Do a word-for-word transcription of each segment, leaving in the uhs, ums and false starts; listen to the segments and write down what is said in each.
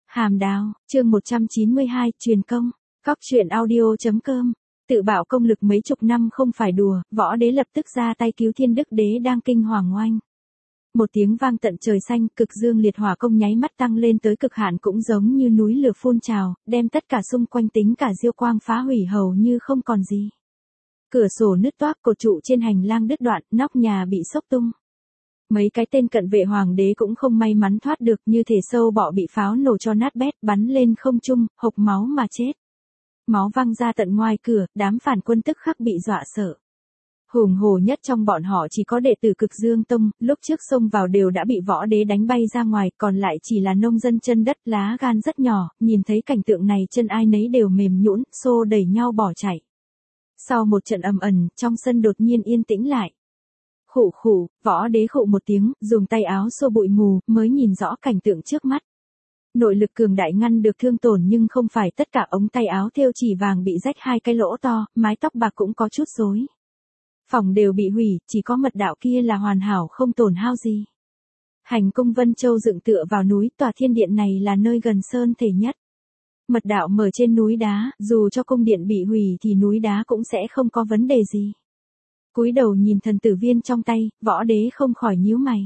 Hàm Đào, chương một trăm chín mươi hai, truyền công. Cóc truyện audio.com. Tự bảo công lực mấy chục năm không phải đùa, võ đế lập tức ra tay cứu Thiên Đức Đế đang kinh hoàng oanh. Một tiếng vang tận trời xanh, cực dương liệt hỏa công nháy mắt tăng lên tới cực hạn, cũng giống như núi lửa phun trào, đem tất cả xung quanh tính cả diêu quang phá hủy hầu như không còn gì. Cửa sổ nứt toác, cột trụ trên hành lang đứt đoạn, nóc nhà bị xốc tung. Mấy cái tên cận vệ hoàng đế cũng không may mắn thoát được, như thể sâu bọ bị pháo nổ cho nát bét, bắn lên không trung, hộc máu mà chết. Máu văng ra tận ngoài cửa, đám phản quân tức khắc bị dọa sợ. Hùng hổ nhất trong bọn họ chỉ có đệ tử Cực Dương Tông, lúc trước xông vào đều đã bị võ đế đánh bay ra ngoài, còn lại chỉ là nông dân chân đất lá gan rất nhỏ, nhìn thấy cảnh tượng này chân ai nấy đều mềm nhũn, xô đẩy nhau bỏ chạy. Sau một trận ầm ầm, trong sân đột nhiên yên tĩnh lại. Khụ khụ, võ đế khụ một tiếng, dùng tay áo xô bụi mù, mới nhìn rõ cảnh tượng trước mắt. Nội lực cường đại ngăn được thương tổn, nhưng không phải tất cả, ống tay áo thêu chỉ vàng bị rách hai cái lỗ to, mái tóc bạc cũng có chút rối. Phòng đều bị hủy, chỉ có mật đạo kia là hoàn hảo không tổn hao gì. Hành cung Vân Châu dựng tựa vào núi, tòa thiên điện này là nơi gần sơn thể nhất. Mật đạo mở trên núi đá, dù cho cung điện bị hủy thì núi đá cũng sẽ không có vấn đề gì. Cúi đầu nhìn thần tử viên trong tay, võ đế không khỏi nhíu mày.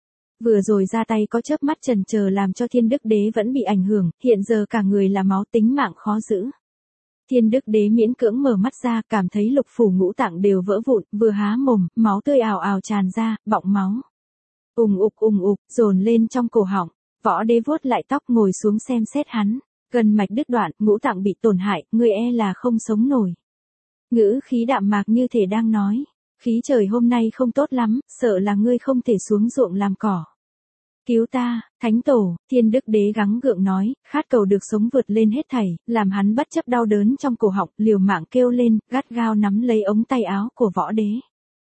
Vừa rồi ra tay có chớp mắt chần chờ làm cho Thiên Đức Đế vẫn bị ảnh hưởng, hiện giờ cả người là máu, tính mạng khó giữ. Thiên Đức Đế miễn cưỡng mở mắt ra, cảm thấy lục phủ ngũ tạng đều vỡ vụn, vừa há mồm, máu tươi ào ào tràn ra, bọng máu. Ùng ục ùng ục, dồn lên trong cổ họng. Võ đế vuốt lại tóc, ngồi xuống xem xét hắn. Gân mạch đứt đoạn, ngũ tạng bị tổn hại, người e là không sống nổi. Ngữ khí đạm mạc như thể đang nói, khí trời hôm nay không tốt lắm, sợ là ngươi không thể xuống ruộng làm cỏ. Cứu ta, Thánh Tổ, Thiên Đức Đế gắng gượng nói, khát cầu được sống vượt lên hết thảy, làm hắn bất chấp đau đớn trong cổ họng, liều mạng kêu lên, gắt gao nắm lấy ống tay áo của võ đế.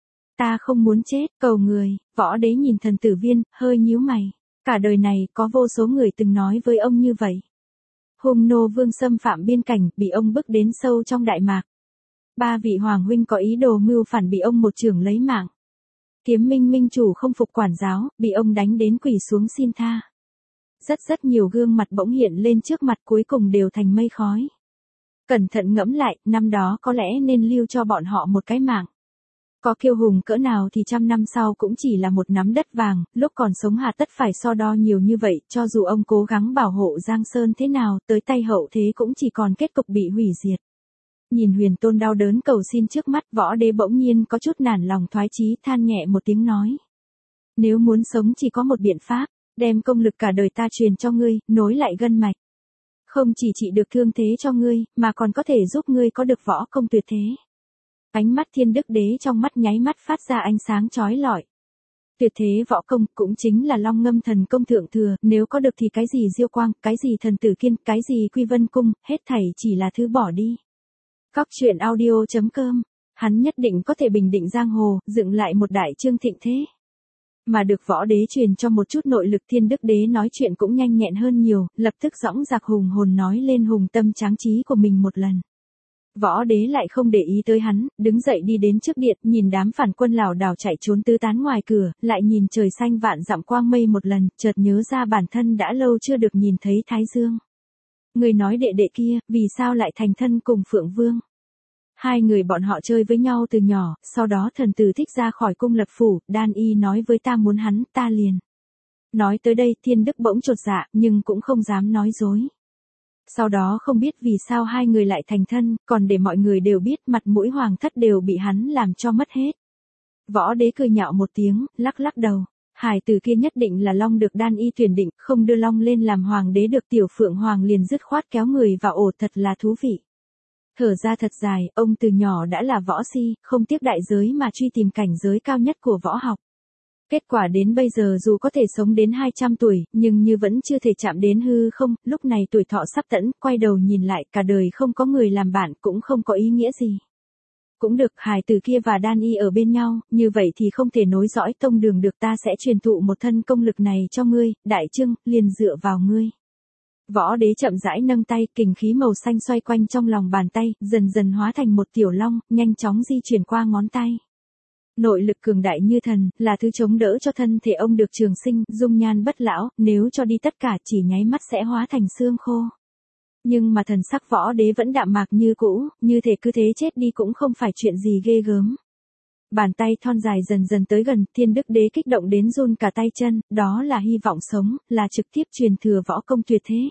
Ta không muốn chết, cầu người. Võ đế nhìn thần tử viên, hơi nhíu mày. Cả đời này, có vô số người từng nói với ông như vậy. Hung nô vương xâm phạm biên cảnh, bị ông bức đến sâu trong Đại Mạc. Ba vị hoàng huynh có ý đồ mưu phản, bị ông một chưởng lấy mạng. Kiếm Minh minh chủ không phục quản giáo, bị ông đánh đến quỳ xuống xin tha. Rất rất nhiều gương mặt bỗng hiện lên trước mặt, cuối cùng đều thành mây khói. Cẩn thận ngẫm lại, năm đó có lẽ nên lưu cho bọn họ một cái mạng. Có kiêu hùng cỡ nào thì trăm năm sau cũng chỉ là một nắm đất vàng, lúc còn sống hà tất phải so đo nhiều như vậy, cho dù ông cố gắng bảo hộ Giang Sơn thế nào, tới tay hậu thế cũng chỉ còn kết cục bị hủy diệt. Nhìn Huyền Tôn đau đớn cầu xin trước mắt, võ đế bỗng nhiên có chút nản lòng thoái chí, than nhẹ một tiếng nói. Nếu muốn sống chỉ có một biện pháp, đem công lực cả đời ta truyền cho ngươi, nối lại gân mạch. Không chỉ trị được thương thế cho ngươi, mà còn có thể giúp ngươi có được võ công tuyệt thế. Ánh mắt Thiên Đức Đế trong mắt nháy mắt phát ra ánh sáng chói lọi. Tuyệt thế võ công cũng chính là Long Ngâm thần công thượng thừa, nếu có được thì cái gì diêu quang, cái gì thần tử kiên, cái gì quy vân cung, hết thảy chỉ là thứ bỏ đi. Cóc truyện audio.com, hắn nhất định có thể bình định giang hồ, dựng lại một đại trương thịnh thế. Mà được võ đế truyền cho một chút nội lực, Thiên Đức Đế nói chuyện cũng nhanh nhẹn hơn nhiều, lập tức dõng dạc hùng hồn nói lên hùng tâm tráng trí của mình một lần. Võ đế lại không để ý tới hắn, đứng dậy đi đến trước điện, nhìn đám phản quân lảo đảo chạy trốn tứ tán ngoài cửa, lại nhìn trời xanh vạn dặm quang mây một lần, chợt nhớ ra bản thân đã lâu chưa được nhìn thấy Thái Dương. Người nói đệ đệ kia, vì sao lại thành thân cùng Phượng Vương? Hai người bọn họ chơi với nhau từ nhỏ, sau đó thần tử thích ra khỏi cung lập phủ, đan y nói với ta muốn hắn, ta liền. Nói tới đây Thiên Đức bỗng chột dạ, nhưng cũng không dám nói dối. Sau đó không biết vì sao hai người lại thành thân, còn để mọi người đều biết, mặt mũi hoàng thất đều bị hắn làm cho mất hết. Võ đế cười nhạo một tiếng, lắc lắc đầu. Hải tử kia nhất định là Long được đan y tuyển định, không đưa Long lên làm hoàng đế được, Tiểu Phượng Hoàng liền dứt khoát kéo người vào ổ, thật là thú vị. Thở ra thật dài, ông từ nhỏ đã là võ si, không tiếc đại giới mà truy tìm cảnh giới cao nhất của võ học. Kết quả đến bây giờ dù có thể sống đến hai trăm tuổi, nhưng như vẫn chưa thể chạm đến hư không, lúc này tuổi thọ sắp tẫn, quay đầu nhìn lại, cả đời không có người làm bạn, cũng không có ý nghĩa gì. Cũng được, hài tử kia và đan y ở bên nhau, như vậy thì không thể nối dõi tông đường được, ta sẽ truyền thụ một thân công lực này cho ngươi, đại trưng, liền dựa vào ngươi. Võ đế chậm rãi nâng tay, kình khí màu xanh xoay quanh trong lòng bàn tay, dần dần hóa thành một tiểu long, nhanh chóng di chuyển qua ngón tay. Nội lực cường đại như thần, là thứ chống đỡ cho thân thể ông được trường sinh, dung nhan bất lão, nếu cho đi tất cả chỉ nháy mắt sẽ hóa thành xương khô. Nhưng mà thần sắc võ đế vẫn đạm mạc như cũ, như thể cứ thế chết đi cũng không phải chuyện gì ghê gớm. Bàn tay thon dài dần dần tới gần, Thiên Đức Đế kích động đến run cả tay chân, đó là hy vọng sống, là trực tiếp truyền thừa võ công tuyệt thế.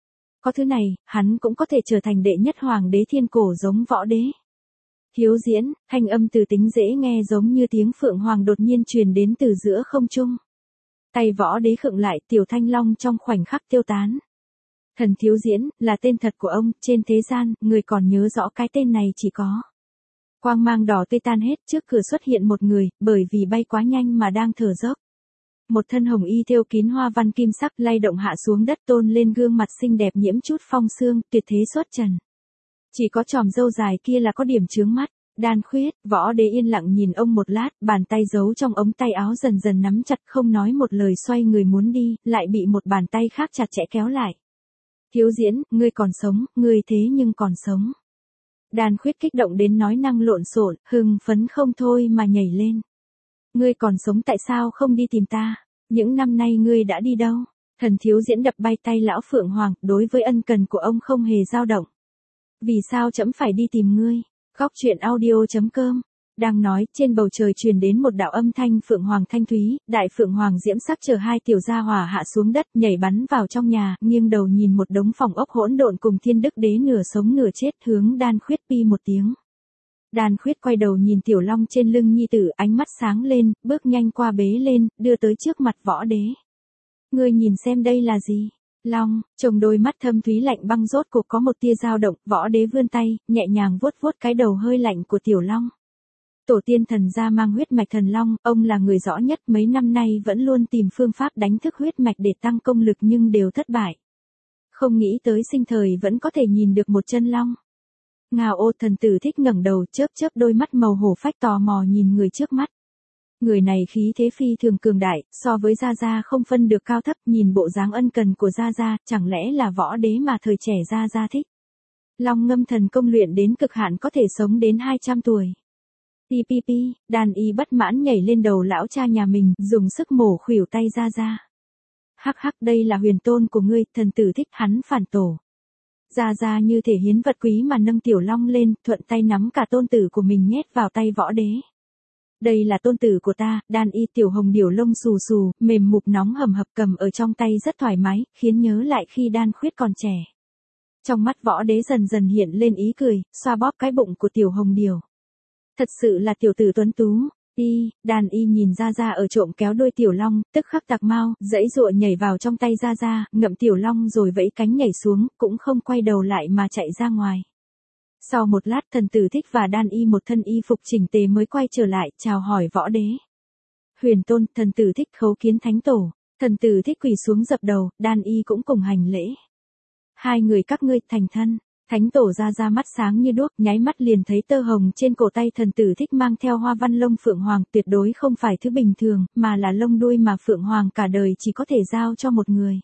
Có thứ này, hắn cũng có thể trở thành đệ nhất hoàng đế thiên cổ giống võ đế. Thiếu diễn, thanh âm từ tính dễ nghe giống như tiếng phượng hoàng đột nhiên truyền đến từ giữa không trung. Tay võ đế khựng lại, tiểu thanh long trong khoảnh khắc tiêu tán. Thần Thiếu Diễn, là tên thật của ông, trên thế gian, người còn nhớ rõ cái tên này chỉ có. Quang mang đỏ tươi tan hết, trước cửa xuất hiện một người, bởi vì bay quá nhanh mà đang thở dốc. Một thân hồng y thêu kín hoa văn kim sắc lay động hạ xuống đất tôn lên gương mặt xinh đẹp nhiễm chút phong sương, tuyệt thế xuất trần. Chỉ có chòm râu dài kia là có điểm chướng mắt. Đan Khuyết, võ đế yên lặng nhìn ông một lát, bàn tay giấu trong ống tay áo dần dần nắm chặt không nói một lời xoay người muốn đi, lại bị một bàn tay khác chặt chẽ kéo lại. Thiếu Diễn, ngươi còn sống, ngươi thế nhưng còn sống. Đan Khuyết kích động đến nói năng lộn xộn, hưng phấn không thôi mà nhảy lên. Ngươi còn sống tại sao không đi tìm ta? Những năm nay ngươi đã đi đâu? Thần Thiếu Diễn đập bay tay lão Phượng Hoàng, đối với ân cần của ông không hề dao động. Vì sao trẫm phải đi tìm ngươi? Góc truyện audio chấm com. Đang nói, trên bầu trời truyền đến một đạo âm thanh Phượng Hoàng thanh thúy, đại Phượng Hoàng diễm sắc chờ hai tiểu gia hỏa hạ xuống đất, nhảy bắn vào trong nhà, nghiêng đầu nhìn một đống phòng ốc hỗn độn cùng Thiên Đức Đế nửa sống nửa chết, hướng Đan Khuyết pi một tiếng. Đan Khuyết quay đầu nhìn tiểu long trên lưng nhi tử, ánh mắt sáng lên, bước nhanh qua bế lên, đưa tới trước mặt võ đế. Ngươi nhìn xem đây là gì? Long, trông đôi mắt thâm thúy lạnh băng rốt cuộc có một tia dao động, võ đế vươn tay, nhẹ nhàng vuốt vuốt cái đầu hơi lạnh của tiểu long. Tổ tiên thần gia mang huyết mạch thần long, ông là người rõ nhất, mấy năm nay vẫn luôn tìm phương pháp đánh thức huyết mạch để tăng công lực nhưng đều thất bại. Không nghĩ tới sinh thời vẫn có thể nhìn được một chân long. Ngao Ô Thần Tử Thích ngẩng đầu, chớp chớp đôi mắt màu hổ phách tò mò nhìn người trước mắt. Người này khí thế phi thường cường đại, so với Gia Gia không phân được cao thấp, nhìn bộ dáng ân cần của Gia Gia, chẳng lẽ là võ đế mà thời trẻ Gia Gia thích. Long ngâm thần công luyện đến cực hạn có thể sống đến hai trăm tuổi. Pi pi pi, Đan Y bất mãn nhảy lên đầu lão cha nhà mình, dùng sức mổ khuỷu tay Gia Gia. Hắc hắc, đây là huyền tôn của ngươi, Thần Tử Thích, hắn phản tổ. Gia Gia như thể hiến vật quý mà nâng tiểu long lên, thuận tay nắm cả tôn tử của mình nhét vào tay võ đế. Đây là tôn tử của ta, Đan Y tiểu hồng điểu lông xù xù, mềm mục nóng hầm hập cầm ở trong tay rất thoải mái, khiến nhớ lại khi Đan Khuyết còn trẻ. Trong mắt võ đế dần dần hiện lên ý cười, xoa bóp cái bụng của tiểu hồng điểu. Thật sự là tiểu tử tuấn tú. Y, Đan Y nhìn Gia Gia ở trộm kéo đôi tiểu long, tức khắc tạc mau, dãy dụa nhảy vào trong tay Gia Gia, ngậm tiểu long rồi vẫy cánh nhảy xuống, cũng không quay đầu lại mà chạy ra ngoài. Sau một lát Thần Tử Thích và Đan Y một thân y phục chỉnh tề mới quay trở lại, chào hỏi võ đế. Huyền tôn, Thần Tử Thích khấu kiến thánh tổ. Thần Tử Thích quỳ xuống dập đầu, Đan Y cũng cùng hành lễ. Hai người các ngươi thành thân. Thánh tổ Gia Gia mắt sáng như đuốc, nháy mắt liền thấy tơ hồng trên cổ tay Thần Tử Thích mang theo hoa văn lông phượng hoàng, tuyệt đối không phải thứ bình thường, mà là lông đuôi mà phượng hoàng cả đời chỉ có thể giao cho một người.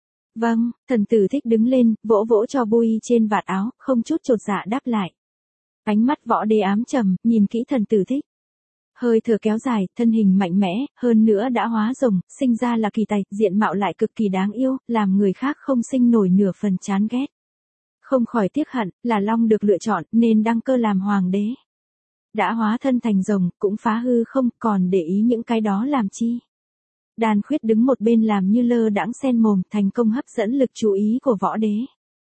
Vâng, Thần Tử Thích đứng lên, vỗ vỗ cho bui trên vạt áo, không chút chột dạ đáp lại. Ánh mắt võ đế ám trầm, nhìn kỹ Thần Tử Thích. Hơi thở kéo dài, thân hình mạnh mẽ, hơn nữa đã hóa rồng, sinh ra là kỳ tài, diện mạo lại cực kỳ đáng yêu, làm người khác không sinh nổi nửa phần chán ghét. Không khỏi tiếc hận, là long được lựa chọn, nên đăng cơ làm hoàng đế. Đã hóa thân thành rồng, cũng phá hư không, còn để ý những cái đó làm chi. Đan Khuyết đứng một bên làm như lơ đãng sen mồm, thành công hấp dẫn lực chú ý của võ đế.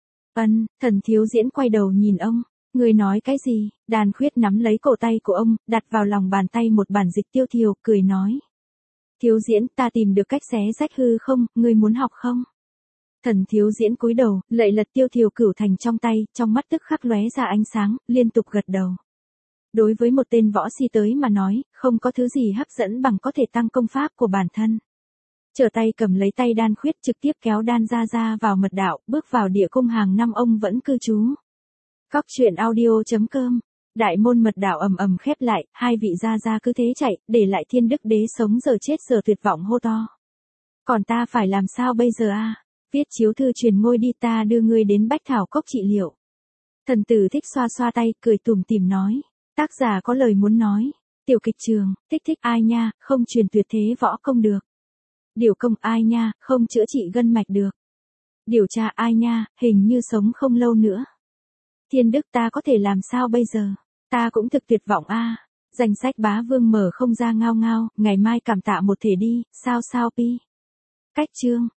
Ân, Thần Thiếu Diễn quay đầu nhìn ông, người nói cái gì? Đan Khuyết nắm lấy cổ tay của ông, đặt vào lòng bàn tay một bản dịch tiêu thiều, cười nói. Thiếu Diễn, ta tìm được cách xé rách hư không, ngươi muốn học không? Thần Thiếu Diễn cúi đầu, lạy lật tiêu thiều cửu thành trong tay, trong mắt tức khắc lóe ra ánh sáng, liên tục gật đầu. Đối với một tên võ si tới mà nói, không có thứ gì hấp dẫn bằng có thể tăng công pháp của bản thân. Trở tay cầm lấy tay Đan Khuyết trực tiếp kéo Đan Gia Gia vào mật đạo, bước vào địa cung hàng năm ông vẫn cư trú. Góc truyện audio chấm com. Đại môn mật đạo ầm ầm khép lại, hai vị Gia Gia cứ thế chạy, để lại Thiên Đức Đế sống giờ chết giờ tuyệt vọng hô to. Còn ta phải làm sao bây giờ a? Viết chiếu thư truyền ngôi đi, ta đưa ngươi đến Bách Thảo Cốc trị liệu. Thần Tử Thích xoa xoa tay, cười tủm tỉm nói. Tác giả có lời muốn nói. Tiểu kịch trường, thích thích ai nha, không truyền tuyệt thế võ công được. Điều công ai nha, không chữa trị gân mạch được. Điều tra ai nha, hình như sống không lâu nữa. Thiên đức ta có thể làm sao bây giờ? Ta cũng thực tuyệt vọng a. Danh sách bá vương mở không ra ngao ngao, ngày mai cảm tạ một thể đi, sao sao pi. Cách chương.